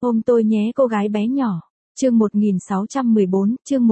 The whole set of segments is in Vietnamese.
Ôm tôi nhé cô gái bé nhỏ. Chương 1614, chương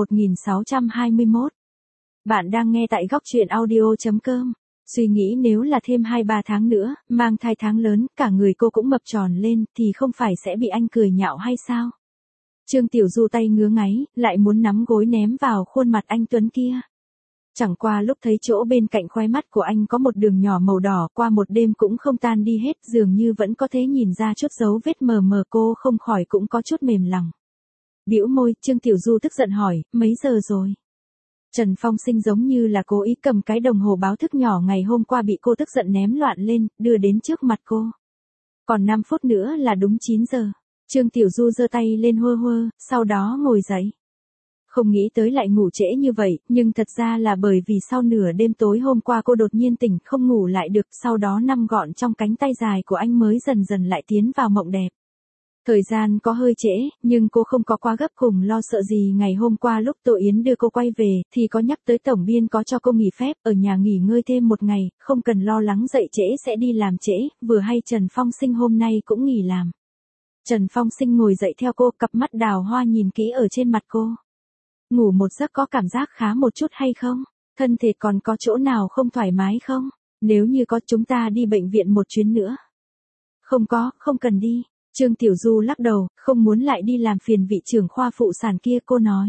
1621. Bạn đang nghe tại góc truyện audio.com. Suy nghĩ nếu là thêm 2-3 tháng nữa, mang thai tháng lớn, cả người cô cũng mập tròn lên, thì không phải sẽ bị anh cười nhạo hay sao? Trương Tiểu Du tay ngứa ngáy, lại muốn nắm gối ném vào khuôn mặt anh Tuấn kia. Chẳng qua lúc thấy chỗ bên cạnh khóe mắt của anh có một đường nhỏ màu đỏ, qua một đêm cũng không tan đi hết, dường như vẫn có thể nhìn ra chút dấu vết mờ mờ, cô không khỏi cũng có chút mềm lòng. Bĩu môi, Trương Tiểu Du tức giận hỏi, mấy giờ rồi? Trần Phong Sinh giống như là cố ý cầm cái đồng hồ báo thức nhỏ ngày hôm qua bị cô tức giận ném loạn lên, đưa đến trước mặt cô. Còn 5 phút nữa là đúng 9 giờ. Trương Tiểu Du giơ tay lên hơ hơ, sau đó ngồi dậy. Không nghĩ tới lại ngủ trễ như vậy, nhưng thật ra là bởi vì sau nửa đêm tối hôm qua cô đột nhiên tỉnh không ngủ lại được, sau đó nằm gọn trong cánh tay dài của anh mới dần dần lại tiến vào mộng đẹp. Thời gian có hơi trễ, nhưng cô không có quá gấp cùng lo sợ gì. Ngày hôm qua lúc Tô Yến đưa cô quay về, thì có nhắc tới tổng biên có cho cô nghỉ phép, ở nhà nghỉ ngơi thêm một ngày, không cần lo lắng dậy trễ sẽ đi làm trễ, vừa hay Trần Phong Sinh hôm nay cũng nghỉ làm. Trần Phong Sinh ngồi dậy theo cô, cặp mắt đào hoa nhìn kỹ ở trên mặt cô. Ngủ một giấc có cảm giác khá một chút hay không? Thân thể còn có chỗ nào không thoải mái không? Nếu như có chúng ta đi bệnh viện một chuyến nữa. Không có, không cần đi. Trương Tiểu Du lắc đầu, không muốn lại đi làm phiền vị trưởng khoa phụ sản kia, cô nói.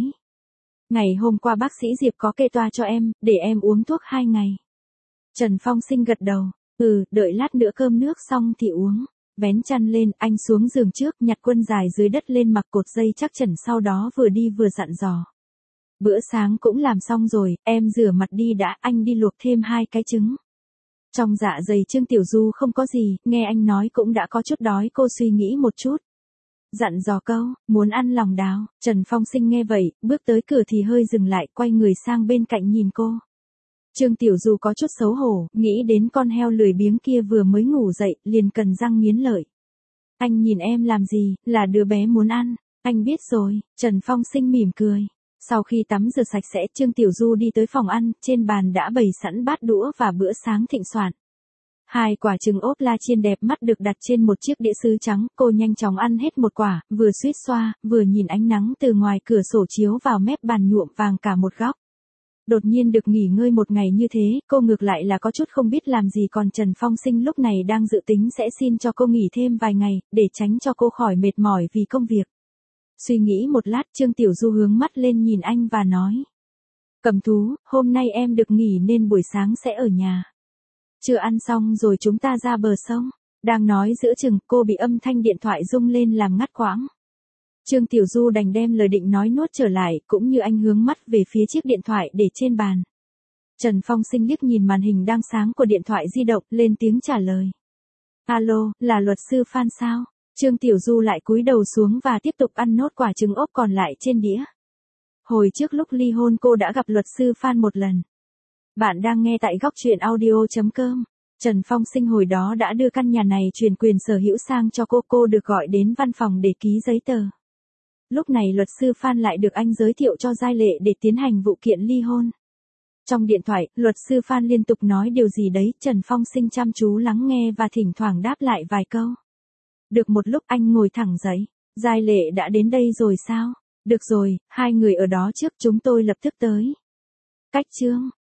Ngày hôm qua bác sĩ Diệp có kê toa cho em, để em uống thuốc 2 ngày. Trần Phong Sinh gật đầu, đợi lát nữa cơm nước xong thì uống. Vén chăn lên, anh xuống giường trước, nhặt quân dài dưới đất lên mặc cột dây chắc chắn, sau đó vừa đi vừa dặn dò. Bữa sáng cũng làm xong rồi, em rửa mặt đi đã, anh đi luộc thêm 2 cái trứng. Trong dạ dày Trương Tiểu Du không có gì, nghe anh nói cũng đã có chút đói, cô suy nghĩ một chút. Dặn dò câu, muốn ăn lòng đào. Trần Phong Sinh nghe vậy, bước tới cửa thì hơi dừng lại, quay người sang bên cạnh nhìn cô. Trương Tiểu Du có chút xấu hổ, nghĩ đến con heo lười biếng kia vừa mới ngủ dậy, liền cần răng nghiến lợi. Anh nhìn em làm gì, là đứa bé muốn ăn. Anh biết rồi, Trần Phong Sinh mỉm cười. Sau khi tắm rửa sạch sẽ, Trương Tiểu Du đi tới phòng ăn, trên bàn đã bày sẵn bát đũa và bữa sáng thịnh soạn. 2 quả trứng ốp la chiên đẹp mắt được đặt trên một chiếc đĩa sứ trắng, cô nhanh chóng ăn hết một quả, vừa suýt xoa, vừa nhìn ánh nắng từ ngoài cửa sổ chiếu vào mép bàn nhuộm vàng cả một góc. Đột nhiên được nghỉ ngơi một ngày như thế, cô ngược lại là có chút không biết làm gì, còn Trần Phong Sinh lúc này đang dự tính sẽ xin cho cô nghỉ thêm vài ngày, để tránh cho cô khỏi mệt mỏi vì công việc. Suy nghĩ một lát, Trương Tiểu Du hướng mắt lên nhìn anh và nói. Cầm Thú, hôm nay em được nghỉ nên buổi sáng sẽ ở nhà. Chưa ăn xong rồi chúng ta ra bờ sông. Đang nói giữa chừng, cô bị âm thanh điện thoại rung lên làm ngắt quãng. Trương Tiểu Du đành đem lời định nói nuốt trở lại, cũng như anh hướng mắt về phía chiếc điện thoại để trên bàn. Trần Phong Sinh liếc nhìn màn hình đang sáng của điện thoại di động, lên tiếng trả lời. Alo, là luật sư Phan sao? Trương Tiểu Du lại cúi đầu xuống và tiếp tục ăn nốt quả trứng ốp còn lại trên đĩa. Hồi trước lúc ly hôn cô đã gặp luật sư Phan một lần. Bạn đang nghe tại góc truyện audio.com. Trần Phong Sinh hồi đó đã đưa căn nhà này chuyển quyền sở hữu sang cho cô được gọi đến văn phòng để ký giấy tờ. Lúc này luật sư Phan lại được anh giới thiệu cho Giai Lệ để tiến hành vụ kiện ly hôn. Trong điện thoại, luật sư Phan liên tục nói điều gì đấy, Trần Phong Sinh chăm chú lắng nghe và thỉnh thoảng đáp lại vài câu. Được một lúc anh ngồi thẳng dậy. Giai Lệ đã đến đây rồi sao? Được rồi, 2 người ở đó trước, chúng tôi lập tức tới. Cách chương.